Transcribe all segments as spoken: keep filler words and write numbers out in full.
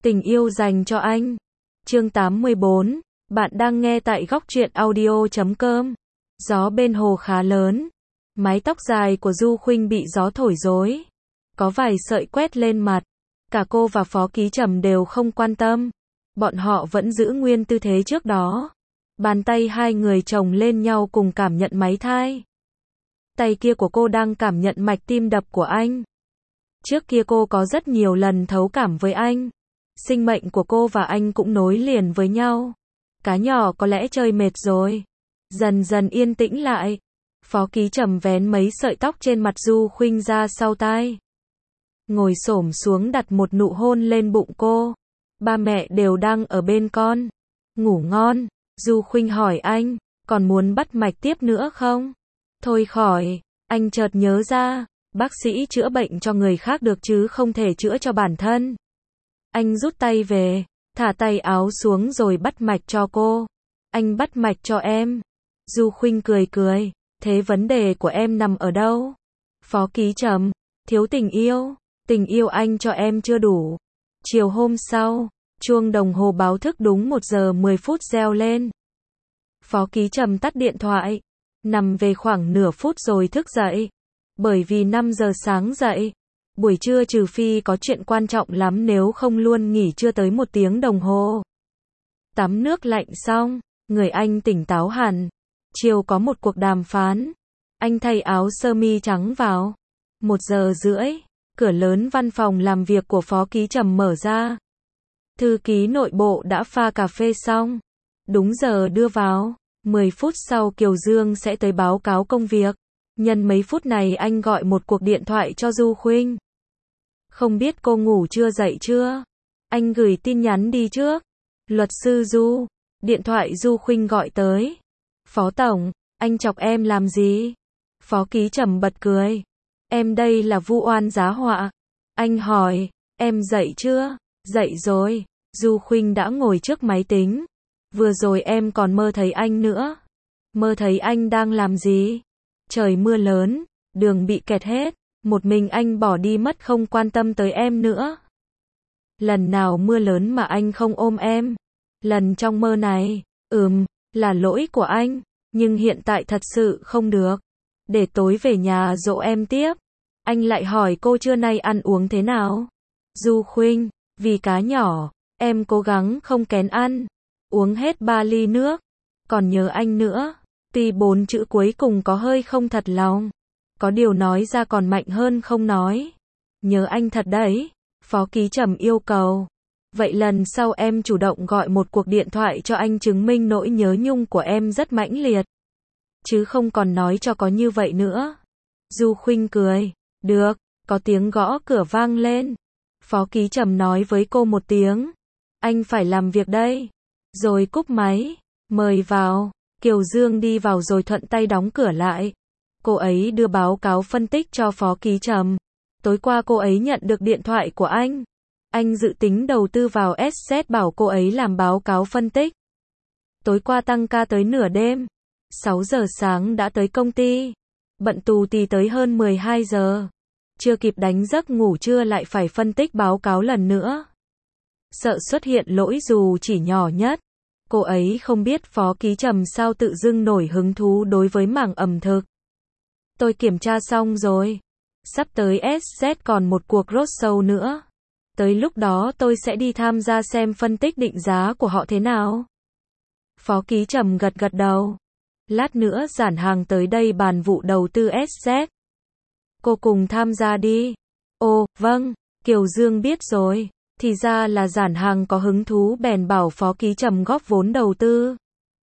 Tình yêu dành cho anh. Chương tám mươi bốn. Bạn đang nghe tại góc truyện audio chấm com. Gió bên hồ khá lớn. Mái tóc dài của Du Khuynh bị gió thổi rối. Có vài sợi quét lên mặt. Cả cô và Phó Ký Trầm đều không quan tâm. Bọn họ vẫn giữ nguyên tư thế trước đó. Bàn tay hai người chồng lên nhau cùng cảm nhận máy thai. Tay kia của cô đang cảm nhận mạch tim đập của anh. Trước kia cô có rất nhiều lần thấu cảm với anh. Sinh mệnh của cô và anh cũng nối liền với nhau. Cá nhỏ có lẽ chơi mệt rồi. Dần dần yên tĩnh lại. Phó Ký Trầm vén mấy sợi tóc trên mặt Du Khuynh ra sau tai. Ngồi xổm xuống đặt một nụ hôn lên bụng cô. Ba mẹ đều đang ở bên con. Ngủ ngon. Du Khuynh hỏi anh, còn muốn bắt mạch tiếp nữa không? Thôi khỏi. Anh chợt nhớ ra, bác sĩ chữa bệnh cho người khác được chứ không thể chữa cho bản thân. Anh rút tay về, thả tay áo xuống rồi bắt mạch cho cô. Anh bắt mạch cho em. Du Khuynh cười cười, thế vấn đề của em nằm ở đâu? Phó Ký Trầm, thiếu tình yêu, tình yêu anh cho em chưa đủ. Chiều hôm sau, chuông đồng hồ báo thức đúng một giờ mười phút reo lên. Phó Ký Trầm tắt điện thoại, nằm về khoảng nửa phút rồi thức dậy. Bởi vì năm giờ sáng dậy, buổi trưa trừ phi có chuyện quan trọng lắm nếu không luôn nghỉ trưa tới một tiếng đồng hồ. Tắm nước lạnh xong, người anh tỉnh táo hẳn. Chiều có một cuộc đàm phán. Anh thay áo sơ mi trắng vào. Một giờ rưỡi, cửa lớn văn phòng làm việc của Phó Ký Trầm mở ra. Thư ký nội bộ đã pha cà phê xong. Đúng giờ đưa vào. mười phút sau Kiều Dương sẽ tới báo cáo công việc. Nhân mấy phút này anh gọi một cuộc điện thoại cho Du Khuynh. Không biết cô ngủ chưa dậy chưa? Anh gửi tin nhắn đi trước. Luật sư Du. Điện thoại Du Khuynh gọi tới. Phó Tổng, anh chọc em làm gì? Phó Ký Trầm bật cười. Em đây là vu oan giá họa. Anh hỏi, em dậy chưa? Dậy rồi. Du Khuynh đã ngồi trước máy tính. Vừa rồi em còn mơ thấy anh nữa. Mơ thấy anh đang làm gì? Trời mưa lớn, đường bị kẹt hết, một mình anh bỏ đi mất không quan tâm tới em nữa. Lần nào mưa lớn mà anh không ôm em? Lần trong mơ này, ừm, là lỗi của anh, nhưng hiện tại thật sự không được. Để tối về nhà dỗ em tiếp. Anh lại hỏi cô trưa nay ăn uống thế nào? Du Khuynh, vì cá nhỏ, em cố gắng không kén ăn. Uống hết ba ly nước. Còn nhớ anh nữa. Tuy bốn chữ cuối cùng có hơi không thật lòng. Có điều nói ra còn mạnh hơn không nói. Nhớ anh thật đấy. Phó Ký Trầm yêu cầu. Vậy lần sau em chủ động gọi một cuộc điện thoại cho anh chứng minh nỗi nhớ nhung của em rất mãnh liệt. Chứ không còn nói cho có như vậy nữa. Du Khuynh cười. Được. Có tiếng gõ cửa vang lên. Phó Ký Trầm nói với cô một tiếng. Anh phải làm việc đây. Rồi cúp máy. Mời vào. Kiều Dương đi vào rồi thuận tay đóng cửa lại. Cô ấy đưa báo cáo phân tích cho Phó Ký Trầm. Tối qua cô ấy nhận được điện thoại của anh. Anh dự tính đầu tư vào ét zét bảo cô ấy làm báo cáo phân tích. Tối qua tăng ca tới nửa đêm. sáu giờ sáng đã tới công ty. Bận tù tì tới hơn mười hai giờ. Chưa kịp đánh giấc ngủ trưa lại phải phân tích báo cáo lần nữa. Sợ xuất hiện lỗi dù chỉ nhỏ nhất. Cô ấy không biết Phó Ký Trầm sao tự dưng nổi hứng thú đối với mảng ẩm thực. Tôi kiểm tra xong rồi. Sắp tới ét zét còn một cuộc roadshow nữa. Tới lúc đó tôi sẽ đi tham gia xem phân tích định giá của họ thế nào. Phó Ký Trầm gật gật đầu. Lát nữa Giản Hàng tới đây bàn vụ đầu tư ét zét. Cô cùng tham gia đi. Ồ, vâng, Kiều Dương biết rồi. Thì ra là Giản Hàng có hứng thú bèn bảo Phó Ký Trầm góp vốn đầu tư.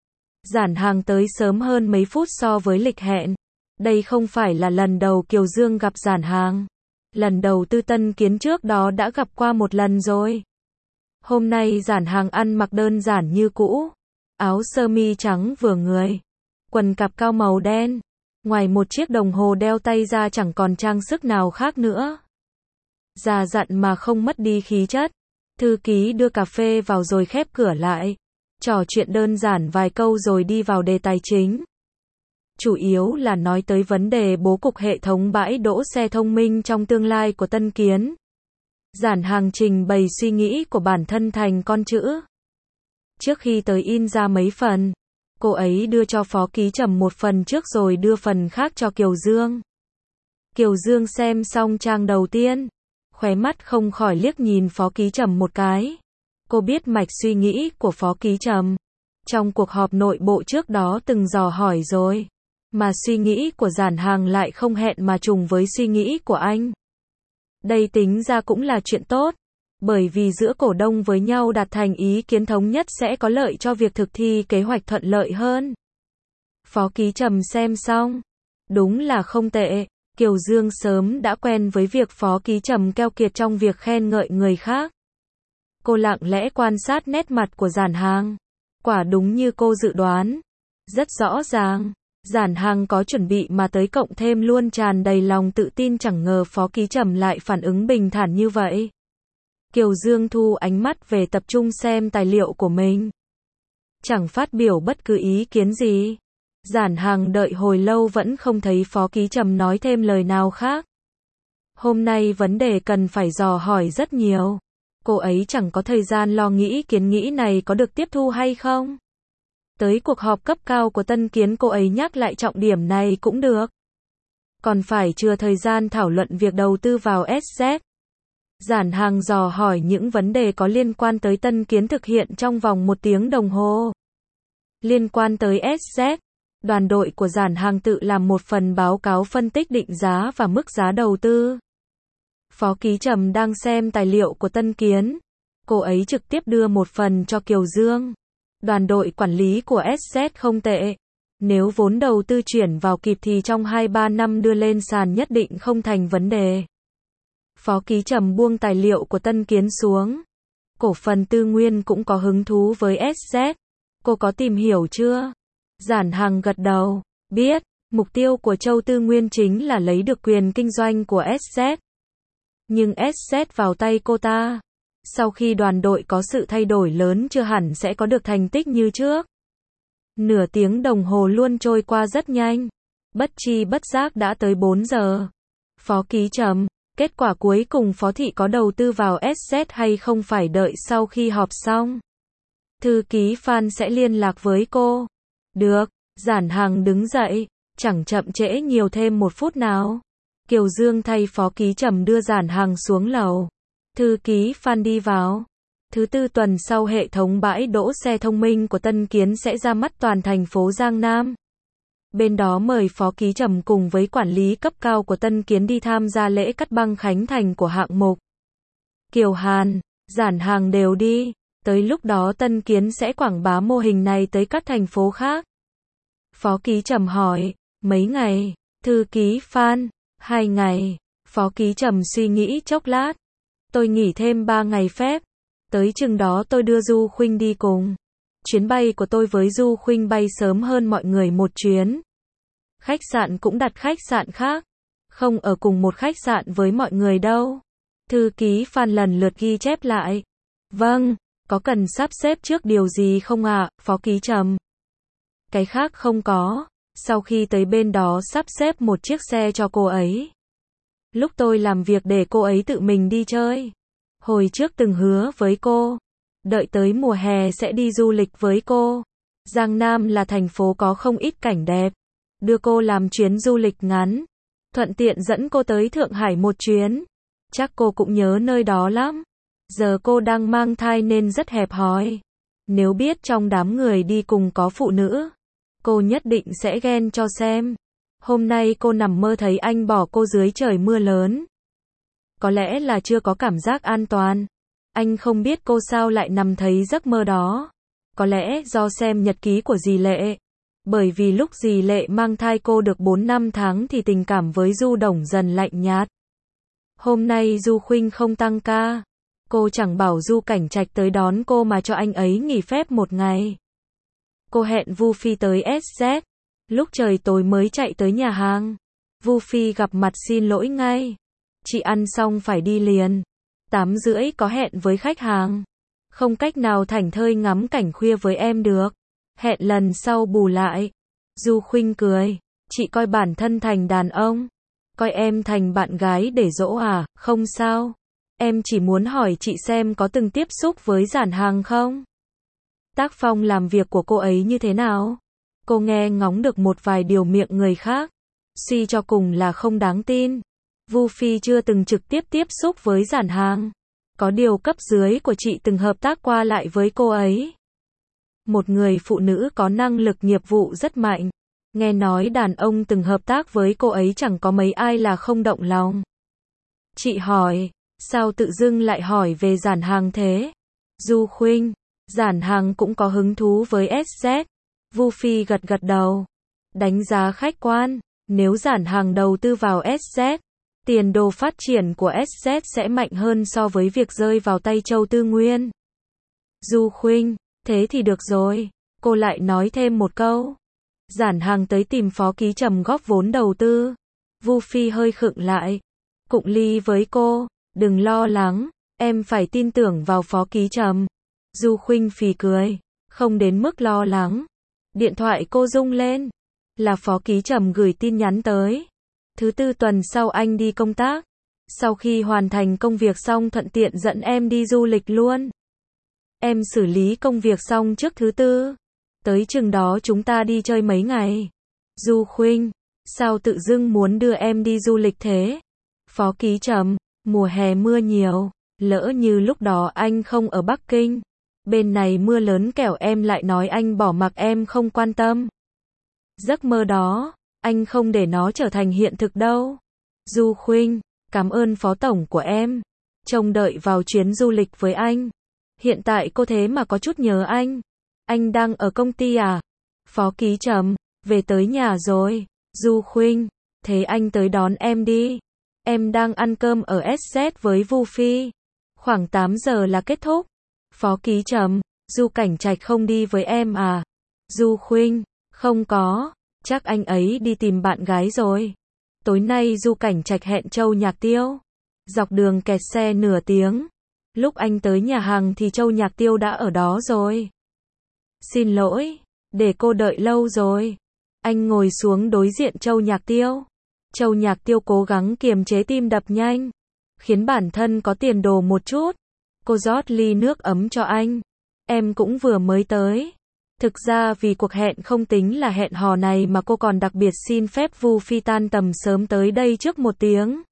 Giản Hàng tới sớm hơn mấy phút so với lịch hẹn. Đây không phải là lần đầu Kiều Dương gặp Giản Hàng. Lần đầu tư Tân Kiến trước đó đã gặp qua một lần rồi. Hôm nay Giản Hàng ăn mặc đơn giản như cũ. Áo sơ mi trắng vừa người. Quần cạp cao màu đen. Ngoài một chiếc đồng hồ đeo tay ra chẳng còn trang sức nào khác nữa. Già dặn mà không mất đi khí chất. Thư ký đưa cà phê vào rồi khép cửa lại. Trò chuyện đơn giản vài câu rồi đi vào đề tài chính. Chủ yếu là nói tới vấn đề bố cục hệ thống bãi đỗ xe thông minh trong tương lai của Tân Kiến. Giản Hàng trình bày suy nghĩ của bản thân thành con chữ. Trước khi tới in ra mấy phần, cô ấy đưa cho Phó Ký Trầm một phần trước rồi đưa phần khác cho Kiều Dương. Kiều Dương xem xong trang đầu tiên, khóe mắt không khỏi liếc nhìn Phó Ký Trầm một cái. Cô biết mạch suy nghĩ của Phó Ký Trầm. Trong cuộc họp nội bộ trước đó từng dò hỏi rồi. Mà suy nghĩ của Giản Hàng lại không hẹn mà trùng với suy nghĩ của anh. Đây tính ra cũng là chuyện tốt. Bởi vì giữa cổ đông với nhau đạt thành ý kiến thống nhất sẽ có lợi cho việc thực thi kế hoạch thuận lợi hơn. Phó Ký Trầm xem xong. Đúng là không tệ. Kiều Dương sớm đã quen với việc Phó Ký Trầm keo kiệt trong việc khen ngợi người khác. Cô lặng lẽ quan sát nét mặt của Giản Hàng. Quả đúng như cô dự đoán. Rất rõ ràng. Giản Hàng có chuẩn bị mà tới cộng thêm luôn tràn đầy lòng tự tin, chẳng ngờ Phó Ký Trầm lại phản ứng bình thản như vậy. Kiều Dương thu ánh mắt về tập trung xem tài liệu của mình. Chẳng phát biểu bất cứ ý kiến gì. Giản Hàng đợi hồi lâu vẫn không thấy Phó Ký Trầm nói thêm lời nào khác. Hôm nay vấn đề cần phải dò hỏi rất nhiều. Cô ấy chẳng có thời gian lo nghĩ kiến nghị này có được tiếp thu hay không. Tới cuộc họp cấp cao của Tân Kiến cô ấy nhắc lại trọng điểm này cũng được. Còn phải chừa thời gian thảo luận việc đầu tư vào ét zét. Giản Hàng dò hỏi những vấn đề có liên quan tới Tân Kiến thực hiện trong vòng một tiếng đồng hồ. Liên quan tới ét zét, đoàn đội của Giản Hàng tự làm một phần báo cáo phân tích định giá và mức giá đầu tư. Phó Ký Trầm đang xem tài liệu của Tân Kiến. Cô ấy trực tiếp đưa một phần cho Kiều Dương. Đoàn đội quản lý của ét zét không tệ. Nếu vốn đầu tư chuyển vào kịp thì trong hai ba năm đưa lên sàn nhất định không thành vấn đề. Phó Ký Trầm buông tài liệu của Tân Kiến xuống. Cổ phần Tư Nguyên cũng có hứng thú với ét zét. Cô có tìm hiểu chưa? Giản Hàng gật đầu. Biết, mục tiêu của Châu Tư Nguyên chính là lấy được quyền kinh doanh của ét zét. Nhưng ét zét vào tay cô ta. Sau khi đoàn đội có sự thay đổi lớn chưa hẳn sẽ có được thành tích như trước. Nửa tiếng đồng hồ luôn trôi qua rất nhanh. Bất chi bất giác đã tới bốn giờ. Phó Ký Trầm, kết quả cuối cùng Phó Thị có đầu tư vào ét zét hay không phải đợi sau khi họp xong. Thư ký Phan sẽ liên lạc với cô. Được, Giản Hàng đứng dậy, chẳng chậm trễ nhiều thêm một phút nào. Kiều Dương thay Phó Ký Trầm đưa Giản Hàng xuống lầu. Thư ký Phan đi vào. Thứ tư tuần sau hệ thống bãi đỗ xe thông minh của Tân Kiến sẽ ra mắt toàn thành phố Giang Nam. Bên đó mời Phó Ký Trầm cùng với quản lý cấp cao của Tân Kiến đi tham gia lễ cắt băng khánh thành của hạng mục. Kiều Hàn, Giản Hàng đều đi. Tới lúc đó Tân Kiến sẽ quảng bá mô hình này tới các thành phố khác. Phó Ký Trầm hỏi, mấy ngày? Thư ký Phan, hai ngày. Phó Ký Trầm suy nghĩ chốc lát. Tôi nghỉ thêm ba ngày phép. Tới chừng đó tôi đưa Du Khuynh đi cùng. Chuyến bay của tôi với Du Khuynh bay sớm hơn mọi người một chuyến. Khách sạn cũng đặt khách sạn khác. Không ở cùng một khách sạn với mọi người đâu. Thư ký Phan lần lượt ghi chép lại. Vâng, có cần sắp xếp trước điều gì không ạ, Phó Ký Trầm? Cái khác không có. Sau khi tới bên đó sắp xếp một chiếc xe cho cô ấy. Lúc tôi làm việc để cô ấy tự mình đi chơi. Hồi trước từng hứa với cô. Đợi tới mùa hè sẽ đi du lịch với cô. Giang Nam là thành phố có không ít cảnh đẹp. Đưa cô làm chuyến du lịch ngắn. Thuận tiện dẫn cô tới Thượng Hải một chuyến. Chắc cô cũng nhớ nơi đó lắm. Giờ cô đang mang thai nên rất hẹp hòi. Nếu biết trong đám người đi cùng có phụ nữ, cô nhất định sẽ ghen cho xem. Hôm nay cô nằm mơ thấy anh bỏ cô dưới trời mưa lớn. Có lẽ là chưa có cảm giác an toàn. Anh không biết cô sao lại nằm thấy giấc mơ đó. Có lẽ do xem nhật ký của dì Lệ. Bởi vì lúc dì Lệ mang thai cô được bốn năm tháng thì tình cảm với Du Đồng dần lạnh nhạt. Hôm nay Du Khuynh không tăng ca. Cô chẳng bảo Du Cảnh Trạch tới đón cô mà cho anh ấy nghỉ phép một ngày. Cô hẹn Vu Phi tới ét zét. Lúc trời tối mới chạy tới nhà hàng. Vu Phi gặp mặt xin lỗi ngay. Chị ăn xong phải đi liền. Tám rưỡi có hẹn với khách hàng. Không cách nào thảnh thơi ngắm cảnh khuya với em được. Hẹn lần sau bù lại. Du Khuynh cười. Chị coi bản thân thành đàn ông. Coi em thành bạn gái để dỗ à, không sao. Em chỉ muốn hỏi chị xem có từng tiếp xúc với Giản Hằng không? Tác phong làm việc của cô ấy như thế nào? Cô nghe ngóng được một vài điều miệng người khác. Suy cho cùng là không đáng tin. Vu Phi chưa từng trực tiếp tiếp xúc với Giản Hằng. Có điều cấp dưới của chị từng hợp tác qua lại với cô ấy. Một người phụ nữ có năng lực nghiệp vụ rất mạnh. Nghe nói đàn ông từng hợp tác với cô ấy chẳng có mấy ai là không động lòng. Chị hỏi, sao tự dưng lại hỏi về Giản Hằng thế? Du Khuynh, Giản Hằng cũng có hứng thú với ét dét. Vu Phi gật gật đầu. Đánh giá khách quan, nếu Giản Hằng đầu tư vào ét dét, tiền đồ phát triển của ét dét sẽ mạnh hơn so với việc rơi vào tay Châu Tư Nguyên. Du Khuynh, thế thì được rồi. Cô lại nói thêm một câu. Giản Hằng tới tìm Phó Ký Trầm góp vốn đầu tư. Vu Phi hơi khựng lại. Cụng ly với cô, đừng lo lắng, em phải tin tưởng vào Phó Ký Trầm. Du Khuynh phì cười, không đến mức lo lắng. Điện thoại cô rung lên, là Phó Ký Trầm gửi tin nhắn tới. Thứ tư tuần sau anh đi công tác. Sau khi hoàn thành công việc xong thuận tiện dẫn em đi du lịch luôn. Em xử lý công việc xong trước thứ tư. Tới chừng đó chúng ta đi chơi mấy ngày. Du Khuynh, sao tự dưng muốn đưa em đi du lịch thế? Phó Ký Trầm, mùa hè mưa nhiều, lỡ như lúc đó anh không ở Bắc Kinh. Bên này mưa lớn kẻo em lại nói anh bỏ mặc em không quan tâm. Giấc mơ đó, anh không để nó trở thành hiện thực đâu. Du Khuynh, cảm ơn Phó Tổng của em. Trông đợi vào chuyến du lịch với anh. Hiện tại cô thế mà có chút nhớ anh. Anh đang ở công ty à? Phó Ký Trầm, về tới nhà rồi. Du Khuynh, thế anh tới đón em đi. Em đang ăn cơm ở ét dét với Vu Phi. Khoảng tám giờ là kết thúc. Phó Ký Trầm, Du Cảnh Trạch không đi với em à? Du Khuynh, không có, chắc anh ấy đi tìm bạn gái rồi. Tối nay Du Cảnh Trạch hẹn Châu Nhạc Tiêu. Dọc đường kẹt xe nửa tiếng. Lúc anh tới nhà hàng thì Châu Nhạc Tiêu đã ở đó rồi. Xin lỗi, để cô đợi lâu rồi. Anh ngồi xuống đối diện Châu Nhạc Tiêu. Châu Nhạc Tiêu cố gắng kiềm chế tim đập nhanh, khiến bản thân có tiền đồ một chút. Cô rót ly nước ấm cho anh. Em cũng vừa mới tới. Thực ra vì cuộc hẹn không tính là hẹn hò này mà cô còn đặc biệt xin phép Vu Phi tan tầm sớm tới đây trước một tiếng.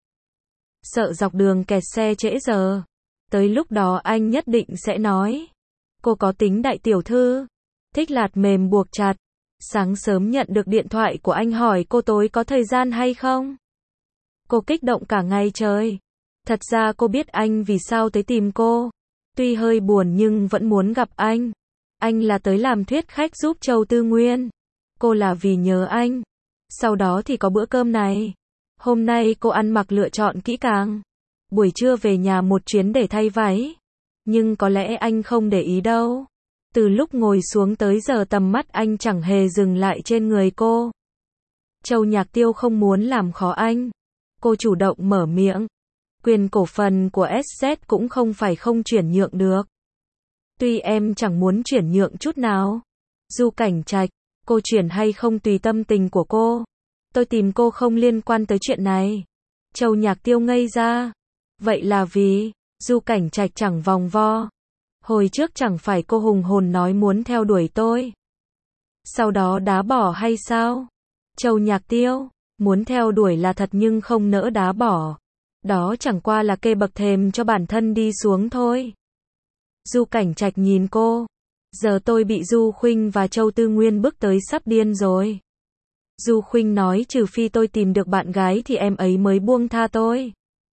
Sợ dọc đường kẹt xe trễ giờ. Tới lúc đó anh nhất định sẽ nói. Cô có tính đại tiểu thư. Thích lạt mềm buộc chặt. Sáng sớm nhận được điện thoại của anh hỏi cô tối có thời gian hay không. Cô kích động cả ngày trời. Thật ra cô biết anh vì sao tới tìm cô. Tuy hơi buồn nhưng vẫn muốn gặp anh. Anh là tới làm thuyết khách giúp Châu Tư Nguyên. Cô là vì nhớ anh. Sau đó thì có bữa cơm này. Hôm nay cô ăn mặc lựa chọn kỹ càng. Buổi trưa về nhà một chuyến để thay váy. Nhưng có lẽ anh không để ý đâu. Từ lúc ngồi xuống tới giờ tầm mắt anh chẳng hề dừng lại trên người cô. Châu Nhạc Tiêu không muốn làm khó anh. Cô chủ động mở miệng. Quyền cổ phần của ét dét cũng không phải không chuyển nhượng được. Tuy em chẳng muốn chuyển nhượng chút nào. Du Cảnh Trạch, cô chuyển hay không tùy tâm tình của cô. Tôi tìm cô không liên quan tới chuyện này. Châu Nhạc Tiêu ngây ra. Vậy là vì, Du Cảnh Trạch chẳng vòng vo. Hồi trước chẳng phải cô hùng hồn nói muốn theo đuổi tôi. Sau đó đá bỏ hay sao? Châu Nhạc Tiêu, muốn theo đuổi là thật nhưng không nỡ đá bỏ. Đó chẳng qua là kê bậc thềm cho bản thân đi xuống thôi. Du Cảnh Trạch nhìn cô. Giờ tôi bị Du Khuynh và Châu Tư Nguyên bức tới sắp điên rồi. Du Khuynh nói trừ phi tôi tìm được bạn gái thì em ấy mới buông tha tôi.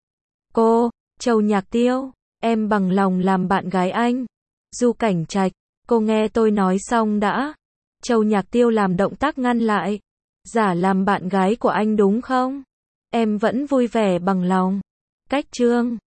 Cô, Châu Nhạc Tiêu, em bằng lòng làm bạn gái anh. Du Cảnh Trạch, cô nghe tôi nói xong đã. Châu Nhạc Tiêu làm động tác ngăn lại. Giả làm bạn gái của anh đúng không? Em vẫn vui vẻ bằng lòng. Cách chương